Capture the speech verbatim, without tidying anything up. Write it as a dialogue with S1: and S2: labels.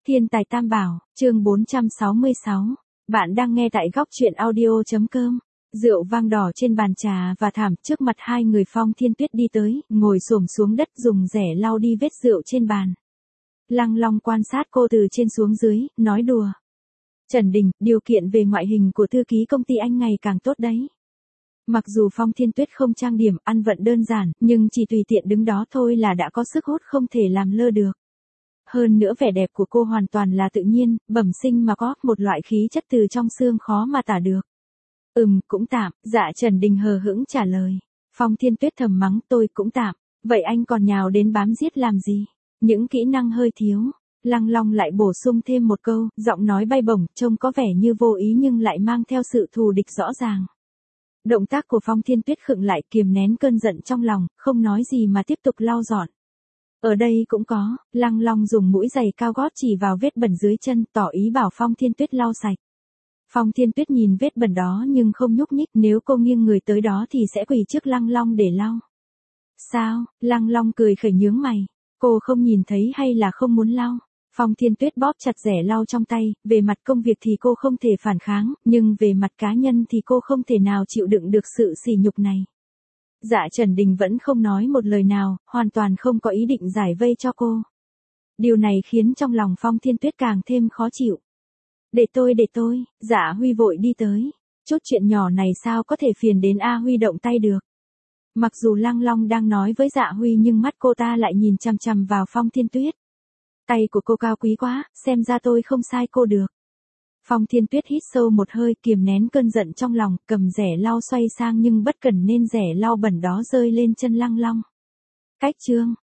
S1: Thiên tài tam bảo, chương bốn trăm sáu mươi sáu. Bạn đang nghe tại góc truyện audio.com. Rượu vang đỏ trên bàn trà và thảm, trước mặt hai người Phong Thiên Tuyết đi tới, ngồi xổm xuống đất dùng rẻ lau đi vết rượu trên bàn. Lăng Long quan sát cô từ trên xuống dưới, nói đùa. Trần Đình, điều kiện về ngoại hình của thư ký công ty anh ngày càng tốt đấy. Mặc dù Phong Thiên Tuyết không trang điểm, ăn vận đơn giản, nhưng chỉ tùy tiện đứng đó thôi là đã có sức hút không thể làm lơ được. Hơn nữa vẻ đẹp của cô hoàn toàn là tự nhiên, bẩm sinh mà có, một loại khí chất từ trong xương khó mà tả được. Ừm, cũng tạm, dạ Trần Đình hờ hững trả lời. Phong Thiên Tuyết thầm mắng, tôi cũng tạm, vậy anh còn nhào đến bám giết làm gì? Những kỹ năng hơi thiếu. Lăng Long lại bổ sung thêm một câu, giọng nói bay bổng, trông có vẻ như vô ý nhưng lại mang theo sự thù địch rõ ràng. Động tác của Phong Thiên Tuyết khựng lại, kiềm nén cơn giận trong lòng, không nói gì mà tiếp tục lau dọn. Ở đây cũng có, Lăng Long dùng mũi giày cao gót chỉ vào vết bẩn dưới chân, tỏ ý bảo Phong Thiên Tuyết lau sạch. Phong Thiên Tuyết nhìn vết bẩn đó nhưng không nhúc nhích, nếu cô nghiêng người tới đó thì sẽ quỳ trước Lăng Long để lau. Sao? Lăng Long cười khẩy nhướng mày. Cô không nhìn thấy hay là không muốn lau? Phong Thiên Tuyết bóp chặt rẻ lau trong tay, về mặt công việc thì cô không thể phản kháng, nhưng về mặt cá nhân thì cô không thể nào chịu đựng được sự sỉ nhục này. Dạ Trần Đình vẫn không nói một lời nào, hoàn toàn không có ý định giải vây cho cô. Điều này khiến trong lòng Phong Thiên Tuyết càng thêm khó chịu. Để tôi để tôi, Dạ Huy vội đi tới. Chút chuyện nhỏ này sao có thể phiền đến A Huy động tay được. Mặc dù Lăng Long đang nói với Dạ Huy nhưng mắt cô ta lại nhìn chằm chằm vào Phong Thiên Tuyết. Tay của cô cao quý quá, xem ra tôi không sai cô được. Phong Thiên Tuyết hít sâu một hơi, kiềm nén cơn giận trong lòng, cầm rẻ lau xoay sang nhưng bất cẩn nên rẻ lau bẩn đó rơi lên chân Lăng Long. Cách chương,